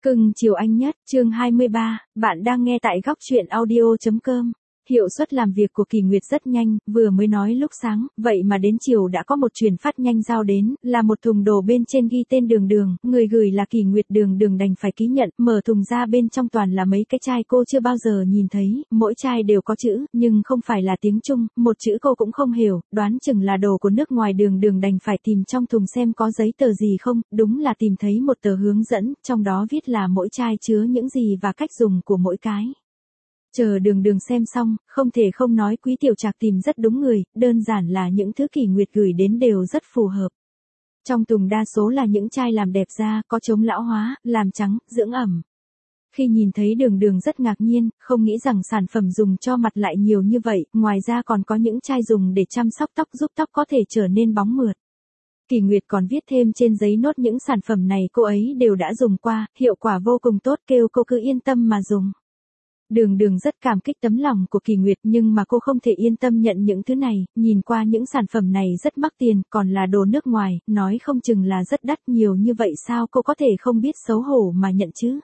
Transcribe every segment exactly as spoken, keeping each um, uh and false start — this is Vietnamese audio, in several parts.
Cưng chiều anh nhất, chương hai mươi ba, bạn đang nghe tại góc truyện audio.com. Hiệu suất làm việc của Kỳ Nguyệt rất nhanh, vừa mới nói lúc sáng, vậy mà đến chiều đã có một truyền phát nhanh giao đến, là một thùng đồ bên trên ghi tên Đường Đường, người gửi là Kỳ Nguyệt. Đường Đường đành phải ký nhận, mở thùng ra bên trong toàn là mấy cái chai cô chưa bao giờ nhìn thấy, mỗi chai đều có chữ, nhưng không phải là tiếng Trung, một chữ cô cũng không hiểu, đoán chừng là đồ của nước ngoài. Đường Đường đành phải tìm trong thùng xem có giấy tờ gì không, đúng là tìm thấy một tờ hướng dẫn, trong đó viết là mỗi chai chứa những gì và cách dùng của mỗi cái. Chờ Đường Đường xem xong, không thể không nói Quý Tiểu Trạc tìm rất đúng người, đơn giản là những thứ Kỳ Nguyệt gửi đến đều rất phù hợp. Trong thùng đa số là những chai làm đẹp da, có chống lão hóa, làm trắng, dưỡng ẩm. Khi nhìn thấy Đường Đường rất ngạc nhiên, không nghĩ rằng sản phẩm dùng cho mặt lại nhiều như vậy, ngoài ra còn có những chai dùng để chăm sóc tóc giúp tóc có thể trở nên bóng mượt. Kỳ Nguyệt còn viết thêm trên giấy nốt những sản phẩm này cô ấy đều đã dùng qua, hiệu quả vô cùng tốt, kêu cô cứ yên tâm mà dùng. Đường Đường rất cảm kích tấm lòng của Kỳ Nguyệt, nhưng mà cô không thể yên tâm nhận những thứ này, nhìn qua những sản phẩm này rất mắc tiền, còn là đồ nước ngoài, nói không chừng là rất đắt, nhiều như vậy sao cô có thể không biết xấu hổ mà nhận chứ.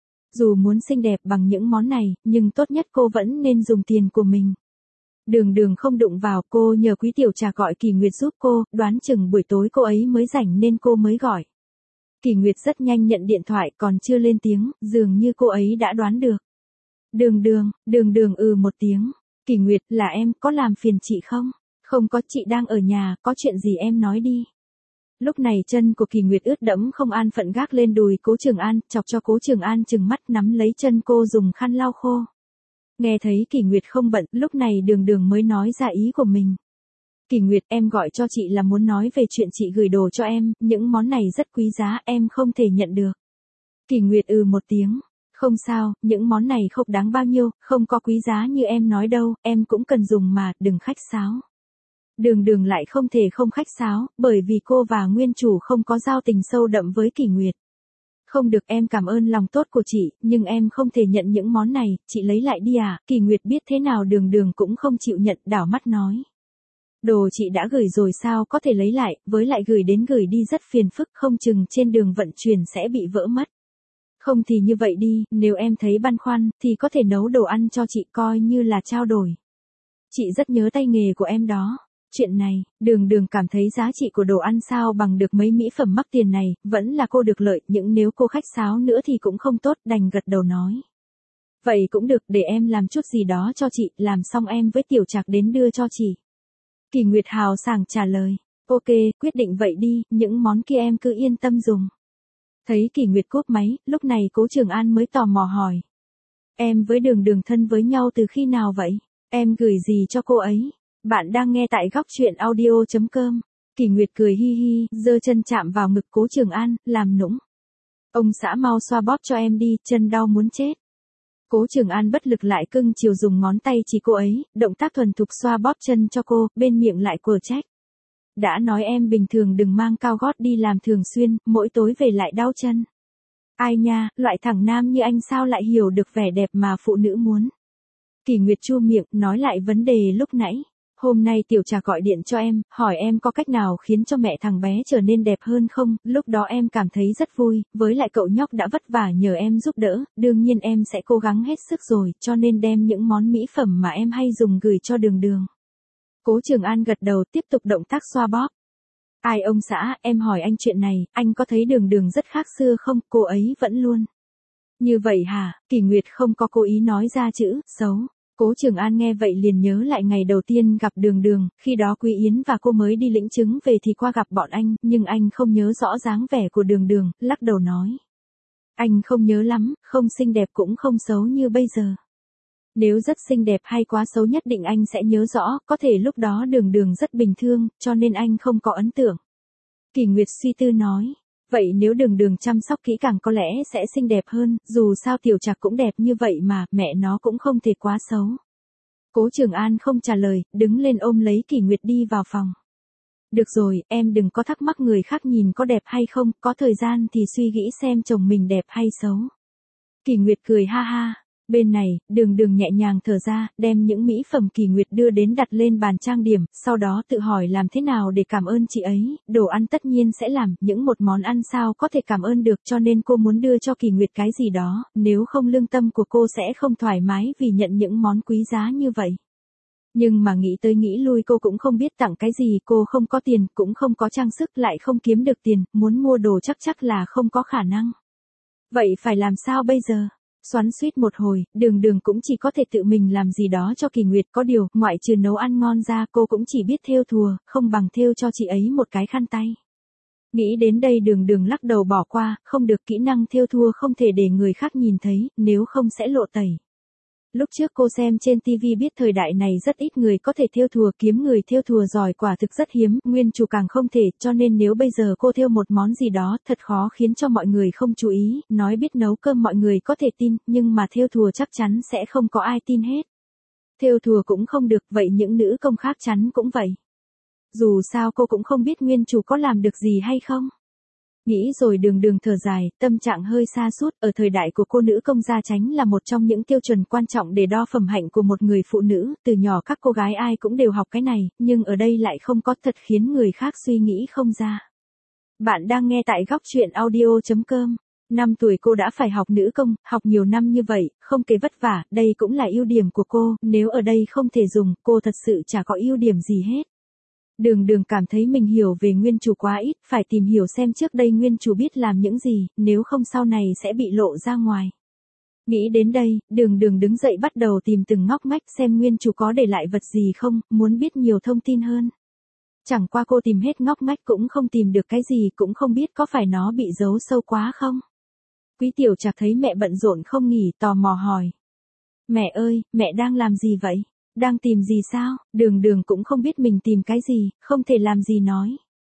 Dù muốn xinh đẹp bằng những món này, nhưng tốt nhất cô vẫn nên dùng tiền của mình. Đường Đường không đụng vào, cô nhờ Quý Tiểu Trà gọi Kỳ Nguyệt giúp cô, đoán chừng buổi tối cô ấy mới rảnh nên cô mới gọi. Kỳ Nguyệt rất nhanh nhận điện thoại, còn chưa lên tiếng, dường như cô ấy đã đoán được. Đường Đường, Đường Đường ừ một tiếng. Kỳ Nguyệt, là em, có làm phiền chị không? Không có, chị đang ở nhà, có chuyện gì em nói đi. Lúc này chân của Kỳ Nguyệt ướt đẫm không an phận gác lên đùi Cố Trường An, chọc cho Cố Trường An trừng mắt nắm lấy chân cô dùng khăn lau khô. Nghe thấy Kỳ Nguyệt không bận, lúc này Đường Đường mới nói ra ý của mình. Kỳ Nguyệt, em gọi cho chị là muốn nói về chuyện chị gửi đồ cho em, những món này rất quý giá, em không thể nhận được. Kỳ Nguyệt ừ một tiếng. Không sao, những món này không đáng bao nhiêu, không có quý giá như em nói đâu, em cũng cần dùng mà, đừng khách sáo. Đường Đường lại không thể không khách sáo, bởi vì cô và nguyên chủ không có giao tình sâu đậm với Kỳ Nguyệt. Không được, em cảm ơn lòng tốt của chị, nhưng em không thể nhận những món này, chị lấy lại đi à. Kỳ Nguyệt biết thế nào Đường Đường cũng không chịu nhận, đảo mắt nói. Đồ chị đã gửi rồi sao có thể lấy lại, với lại gửi đến gửi đi rất phiền phức, không chừng trên đường vận chuyển sẽ bị vỡ mất. Không thì như vậy đi, nếu em thấy băn khoăn, thì có thể nấu đồ ăn cho chị coi như là trao đổi. Chị rất nhớ tay nghề của em đó. Chuyện này, Đường Đường cảm thấy giá trị của đồ ăn sao bằng được mấy mỹ phẩm mắc tiền này, vẫn là cô được lợi, nhưng nếu cô khách sáo nữa thì cũng không tốt, đành gật đầu nói. Vậy cũng được, để em làm chút gì đó cho chị, làm xong em với Tiểu Trạc đến đưa cho chị. Kỳ Nguyệt hào sảng trả lời, ok, quyết định vậy đi, những món kia em cứ yên tâm dùng. Thấy Kỳ Nguyệt cúp máy, lúc này Cố Trường An mới tò mò hỏi. Em với Đường Đường thân với nhau từ khi nào vậy? Em gửi gì cho cô ấy? Bạn đang nghe tại góc truyện audio.com. Kỳ Nguyệt cười hi hi, giơ chân chạm vào ngực Cố Trường An, làm nũng. Ông xã mau xoa bóp cho em đi, chân đau muốn chết. Cố Trường An bất lực lại cưng chiều dùng ngón tay chỉ cô ấy, động tác thuần thục xoa bóp chân cho cô, bên miệng lại quở trách. Đã nói em bình thường đừng mang cao gót đi làm thường xuyên, mỗi tối về lại đau chân. Ai nha, loại thằng nam như anh sao lại hiểu được vẻ đẹp mà phụ nữ muốn. Kỳ Nguyệt chu miệng, nói lại vấn đề lúc nãy. Hôm nay Tiểu Trà gọi điện cho em, hỏi em có cách nào khiến cho mẹ thằng bé trở nên đẹp hơn không, lúc đó em cảm thấy rất vui, với lại cậu nhóc đã vất vả nhờ em giúp đỡ, đương nhiên em sẽ cố gắng hết sức rồi, cho nên đem những món mỹ phẩm mà em hay dùng gửi cho Đường Đường. Cố Trường An gật đầu tiếp tục động tác xoa bóp. Ai ông xã, em hỏi anh chuyện này, anh có thấy Đường Đường rất khác xưa không, cô ấy vẫn luôn. Như vậy hả, Kỳ Nguyệt không có cố ý nói ra chữ, xấu. Cố Trường An nghe vậy liền nhớ lại ngày đầu tiên gặp Đường Đường, khi đó Quý Yến và cô mới đi lĩnh chứng về thì qua gặp bọn anh, nhưng anh không nhớ rõ dáng vẻ của Đường Đường, lắc đầu nói. Anh không nhớ lắm, không xinh đẹp cũng không xấu như bây giờ. Nếu rất xinh đẹp hay quá xấu nhất định anh sẽ nhớ rõ, có thể lúc đó Đường Đường rất bình thường, cho nên anh không có ấn tượng. Kỳ Nguyệt suy tư nói, vậy nếu Đường Đường chăm sóc kỹ càng có lẽ sẽ xinh đẹp hơn, dù sao Tiểu Trạc cũng đẹp như vậy mà, mẹ nó cũng không thể quá xấu. Cố Trường An không trả lời, đứng lên ôm lấy Kỳ Nguyệt đi vào phòng. Được rồi, em đừng có thắc mắc người khác nhìn có đẹp hay không, có thời gian thì suy nghĩ xem chồng mình đẹp hay xấu. Kỳ Nguyệt cười ha ha. Bên này, Đường Đường nhẹ nhàng thở ra, đem những mỹ phẩm Kỳ Nguyệt đưa đến đặt lên bàn trang điểm, sau đó tự hỏi làm thế nào để cảm ơn chị ấy, đồ ăn tất nhiên sẽ làm, những một món ăn sao có thể cảm ơn được, cho nên cô muốn đưa cho Kỳ Nguyệt cái gì đó, nếu không lương tâm của cô sẽ không thoải mái vì nhận những món quý giá như vậy. Nhưng mà nghĩ tới nghĩ lui cô cũng không biết tặng cái gì, cô không có tiền, cũng không có trang sức, lại không kiếm được tiền, muốn mua đồ chắc chắc là không có khả năng. Vậy phải làm sao bây giờ? Xoắn xuýt một hồi, Đường Đường cũng chỉ có thể tự mình làm gì đó cho Kỳ Nguyệt, có điều, ngoại trừ nấu ăn ngon ra cô cũng chỉ biết thêu thùa, không bằng thêu cho chị ấy một cái khăn tay. Nghĩ đến đây Đường Đường lắc đầu bỏ qua, không được, kỹ năng thêu thùa không thể để người khác nhìn thấy, nếu không sẽ lộ tẩy. Lúc trước cô xem trên ti vi biết thời đại này rất ít người có thể thêu thùa, kiếm người thêu thùa giỏi quả thực rất hiếm, nguyên chủ càng không thể, cho nên nếu bây giờ cô thêu một món gì đó thật khó khiến cho mọi người không chú ý, nói biết nấu cơm mọi người có thể tin, nhưng mà thêu thùa chắc chắn sẽ không có ai tin hết. Thêu thùa cũng không được, vậy những nữ công khác chắn cũng vậy. Dù sao cô cũng không biết nguyên chủ có làm được gì hay không. Nghĩ rồi Đường Đường thở dài, tâm trạng hơi sa sút, ở thời đại của cô nữ công gia chánh là một trong những tiêu chuẩn quan trọng để đo phẩm hạnh của một người phụ nữ, từ nhỏ các cô gái ai cũng đều học cái này, nhưng ở đây lại không có, thật khiến người khác suy nghĩ không ra. Bạn đang nghe tại góc truyện audio chấm com. Năm tuổi cô đã phải học nữ công, học nhiều năm như vậy, không kể vất vả, đây cũng là ưu điểm của cô, nếu ở đây không thể dùng, cô thật sự chả có ưu điểm gì hết. Đường Đường cảm thấy mình hiểu về nguyên chủ quá ít, phải tìm hiểu xem trước đây nguyên chủ biết làm những gì, nếu không sau này sẽ bị lộ ra ngoài. Nghĩ đến đây, Đường Đường đứng dậy bắt đầu tìm từng ngóc ngách xem nguyên chủ có để lại vật gì không, muốn biết nhiều thông tin hơn. Chẳng qua cô tìm hết ngóc ngách cũng không tìm được cái gì, cũng không biết có phải nó bị giấu sâu quá không. Quý Tiểu Trạc thấy mẹ bận rộn không nghỉ, tò mò hỏi. Mẹ ơi, mẹ đang làm gì vậy? Đang tìm gì sao? Đường Đường cũng không biết mình tìm cái gì, không thể làm gì nói.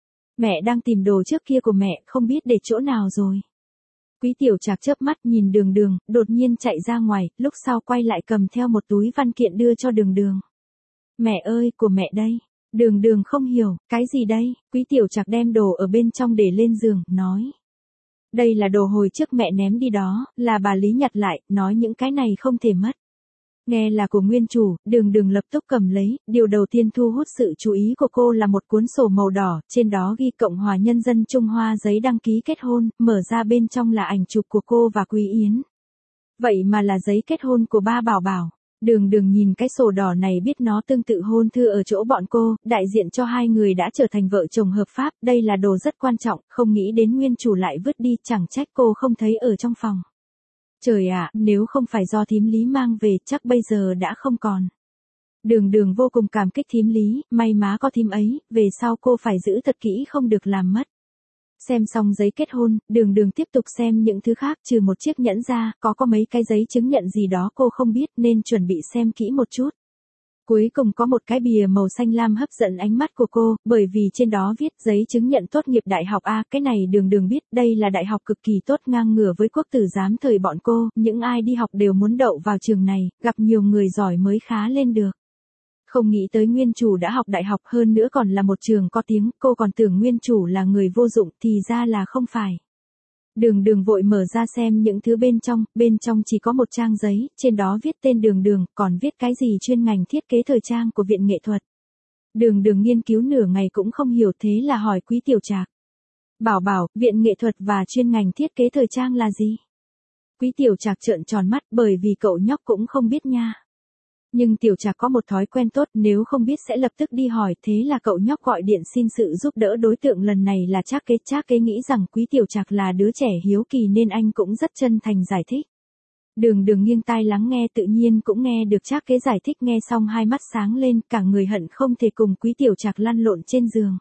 Mẹ đang tìm đồ trước kia của mẹ, không biết để chỗ nào rồi. Quý Tiểu Trạc chớp mắt nhìn Đường Đường, đột nhiên chạy ra ngoài, lúc sau quay lại cầm theo một túi văn kiện đưa cho Đường Đường. Mẹ ơi, của mẹ đây. Đường Đường không hiểu, cái gì đây? Quý Tiểu Trạc đem đồ ở bên trong để lên giường, nói. Đây là đồ hồi trước mẹ ném đi đó, là bà Lý nhặt lại, nói những cái này không thể mất. Nghe là của nguyên chủ, Đường Đường lập tức cầm lấy, điều đầu tiên thu hút sự chú ý của cô là một cuốn sổ màu đỏ, trên đó ghi Cộng hòa Nhân dân Trung Hoa giấy đăng ký kết hôn, mở ra bên trong là ảnh chụp của cô và Quý Yến. Vậy mà là giấy kết hôn của ba Bảo Bảo. Đường Đường nhìn cái sổ đỏ này biết nó tương tự hôn thư ở chỗ bọn cô, đại diện cho hai người đã trở thành vợ chồng hợp pháp, đây là đồ rất quan trọng, không nghĩ đến nguyên chủ lại vứt đi, chẳng trách cô không thấy ở trong phòng. Trời ạ, nếu không phải do thím Lý mang về chắc bây giờ đã không còn. Đường Đường vô cùng cảm kích thím Lý, may má có thím ấy, về sau cô phải giữ thật kỹ không được làm mất. Xem xong giấy kết hôn, Đường Đường tiếp tục xem những thứ khác, trừ một chiếc nhẫn ra, có có mấy cái giấy chứng nhận gì đó cô không biết nên chuẩn bị xem kỹ một chút. Cuối cùng có một cái bìa màu xanh lam hấp dẫn ánh mắt của cô, bởi vì trên đó viết giấy chứng nhận tốt nghiệp đại học A, cái này Đường Đường biết, đây là đại học cực kỳ tốt ngang ngửa với quốc tử giám thời bọn cô, những ai đi học đều muốn đậu vào trường này, gặp nhiều người giỏi mới khá lên được. Không nghĩ tới nguyên chủ đã học đại học, hơn nữa còn là một trường có tiếng, cô còn tưởng nguyên chủ là người vô dụng, thì ra là không phải. Đường Đường vội mở ra xem những thứ bên trong, bên trong chỉ có một trang giấy, trên đó viết tên Đường Đường, còn viết cái gì chuyên ngành thiết kế thời trang của Viện Nghệ thuật. Đường Đường nghiên cứu nửa ngày cũng không hiểu, thế là hỏi Quý Tiểu Trạc. Bảo Bảo, Viện Nghệ thuật và chuyên ngành thiết kế thời trang là gì? Quý Tiểu Trạc trợn tròn mắt, bởi vì cậu nhóc cũng không biết nha. Nhưng Tiểu Trạc có một thói quen tốt, nếu không biết sẽ lập tức đi hỏi, thế là cậu nhóc gọi điện xin sự giúp đỡ, đối tượng lần này là Trác Kế. Trác Kế nghĩ rằng Quý Tiểu Trạc là đứa trẻ hiếu kỳ nên anh cũng rất chân thành giải thích. Đường Đường nghiêng tai lắng nghe, tự nhiên cũng nghe được Trác Kế giải thích, nghe xong hai mắt sáng lên, cả người hận không thể cùng Quý Tiểu Trạc lăn lộn trên giường.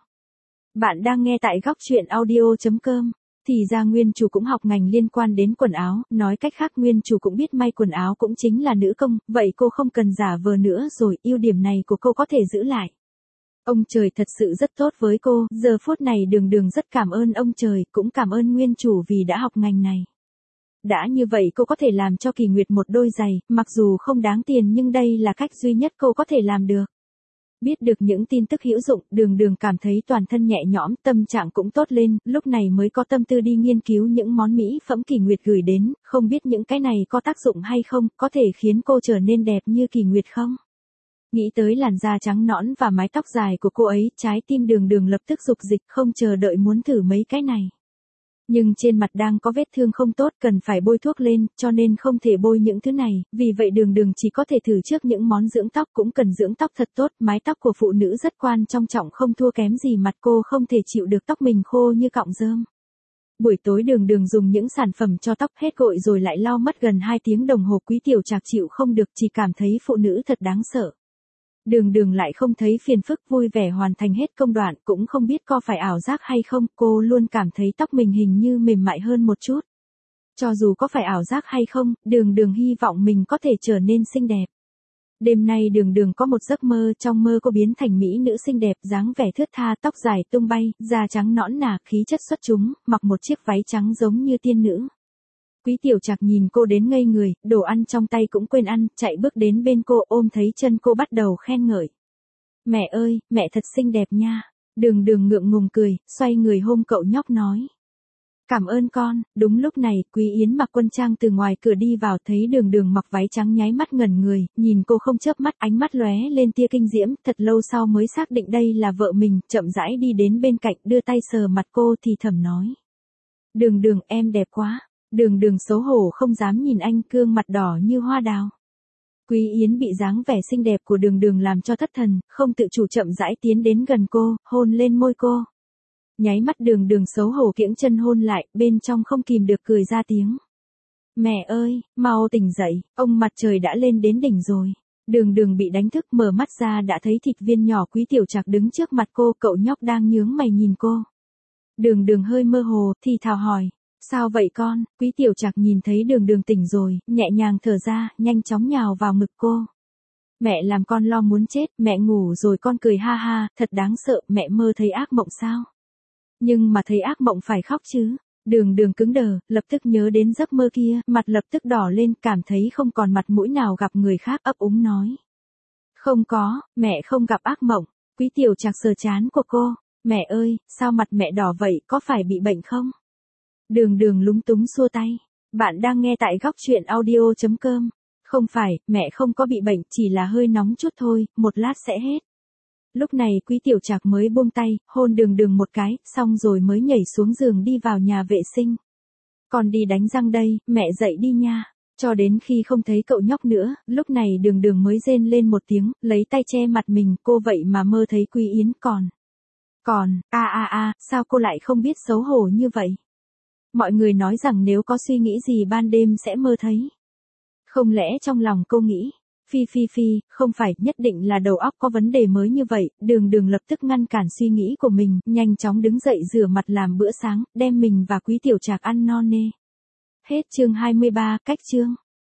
Bạn đang nghe tại góc truyện audio chấm com. Thì ra nguyên chủ cũng học ngành liên quan đến quần áo, nói cách khác nguyên chủ cũng biết may quần áo, cũng chính là nữ công, vậy cô không cần giả vờ nữa rồi, ưu điểm này của cô có thể giữ lại. Ông trời thật sự rất tốt với cô, giờ phút này Đường Đường rất cảm ơn ông trời, cũng cảm ơn nguyên chủ vì đã học ngành này. Đã như vậy cô có thể làm cho Kỳ Nguyệt một đôi giày, mặc dù không đáng tiền nhưng đây là cách duy nhất cô có thể làm được. Biết được những tin tức hữu dụng, đường đường cảm thấy toàn thân nhẹ nhõm, tâm trạng cũng tốt lên, lúc này mới có tâm tư đi nghiên cứu những món mỹ phẩm Kỳ Nguyệt gửi đến, không biết những cái này có tác dụng hay không, có thể khiến cô trở nên đẹp như Kỳ Nguyệt không? Nghĩ tới làn da trắng nõn và mái tóc dài của cô ấy, trái tim đường đường lập tức dục dịch, không chờ đợi muốn thử mấy cái này. Nhưng trên mặt đang có vết thương không tốt, cần phải bôi thuốc lên, cho nên không thể bôi những thứ này, vì vậy đường đường chỉ có thể thử trước những món dưỡng tóc, cũng cần dưỡng tóc thật tốt, mái tóc của phụ nữ rất quan trọng trọng không thua kém gì mặt cô, không thể chịu được tóc mình khô như cọng rơm. Buổi tối đường đường dùng những sản phẩm cho tóc hết gội rồi lại lau mất gần hai tiếng đồng hồ, Quý Tiểu Trạc chịu không được, chỉ cảm thấy phụ nữ thật đáng sợ. Đường đường lại không thấy phiền phức, vui vẻ hoàn thành hết công đoạn, cũng không biết có phải ảo giác hay không, cô luôn cảm thấy tóc mình hình như mềm mại hơn một chút. Cho dù có phải ảo giác hay không, đường đường hy vọng mình có thể trở nên xinh đẹp. Đêm nay đường đường có một giấc mơ, trong mơ cô biến thành mỹ nữ xinh đẹp, dáng vẻ thướt tha, tóc dài tung bay, da trắng nõn nà, khí chất xuất chúng, mặc một chiếc váy trắng giống như tiên nữ. Quý Tiểu Trạc nhìn cô đến ngây người, đồ ăn trong tay cũng quên ăn, chạy bước đến bên cô, ôm thấy chân cô bắt đầu khen ngợi. Mẹ ơi, mẹ thật xinh đẹp nha. Đường đường ngượng ngùng cười, xoay người hôn cậu nhóc nói. Cảm ơn con. Đúng lúc này, Quý Yến mặc quân trang từ ngoài cửa đi vào, thấy đường đường mặc váy trắng nháy mắt ngẩn người, nhìn cô không chớp mắt, ánh mắt lóe lên tia kinh diễm, thật lâu sau mới xác định đây là vợ mình, chậm rãi đi đến bên cạnh, đưa tay sờ mặt cô thì thầm nói. Đường đường, em đẹp quá. Đường đường xấu hổ không dám nhìn anh, gương mặt đỏ như hoa đào. Quý Yến bị dáng vẻ xinh đẹp của đường đường làm cho thất thần, không tự chủ chậm rãi tiến đến gần cô, hôn lên môi cô. Nháy mắt đường đường xấu hổ kiễng chân hôn lại, bên trong không kìm được cười ra tiếng. Mẹ ơi, mau tỉnh dậy, ông mặt trời đã lên đến đỉnh rồi. Đường đường bị đánh thức, mở mắt ra đã thấy thịt viên nhỏ Quý Tiểu Trạc đứng trước mặt cô, cậu nhóc đang nhướng mày nhìn cô. Đường đường hơi mơ hồ, thì thào hỏi. Sao vậy con? Quý Tiểu Trạc nhìn thấy đường đường tỉnh rồi, nhẹ nhàng thở ra, nhanh chóng nhào vào ngực cô. Mẹ làm con lo muốn chết, mẹ ngủ rồi. Con cười ha ha, thật đáng sợ, mẹ mơ thấy ác mộng sao? Nhưng mà thấy ác mộng phải khóc chứ. Đường đường cứng đờ, lập tức nhớ đến giấc mơ kia, mặt lập tức đỏ lên, cảm thấy không còn mặt mũi nào gặp người khác, ấp úng nói. Không có, mẹ không gặp ác mộng. Quý Tiểu Trạc sờ trán của cô. Mẹ ơi, sao mặt mẹ đỏ vậy, có phải bị bệnh không? Đường đường lúng túng xua tay. Bạn đang nghe tại góc truyện audio chấm com. Không phải, mẹ không có bị bệnh, chỉ là hơi nóng chút thôi, một lát sẽ hết. Lúc này Quý Tiểu Trạc mới buông tay, hôn đường đường một cái, xong rồi mới nhảy xuống giường đi vào nhà vệ sinh. Con đi đánh răng đây, mẹ dậy đi nha. Cho đến khi không thấy cậu nhóc nữa, lúc này đường đường mới rên lên một tiếng, lấy tay che mặt mình, cô vậy mà mơ thấy Quý Yến còn. Còn, a a a, sao cô lại không biết xấu hổ như vậy? Mọi người nói rằng nếu có suy nghĩ gì ban đêm sẽ mơ thấy. Không lẽ trong lòng cô nghĩ, phi phi phi, không phải, nhất định là đầu óc có vấn đề mới như vậy, đường đường lập tức ngăn cản suy nghĩ của mình, nhanh chóng đứng dậy rửa mặt làm bữa sáng, đem mình và Quý Tiểu Trạc ăn no nê. Hết chương hai mươi ba, cách chương.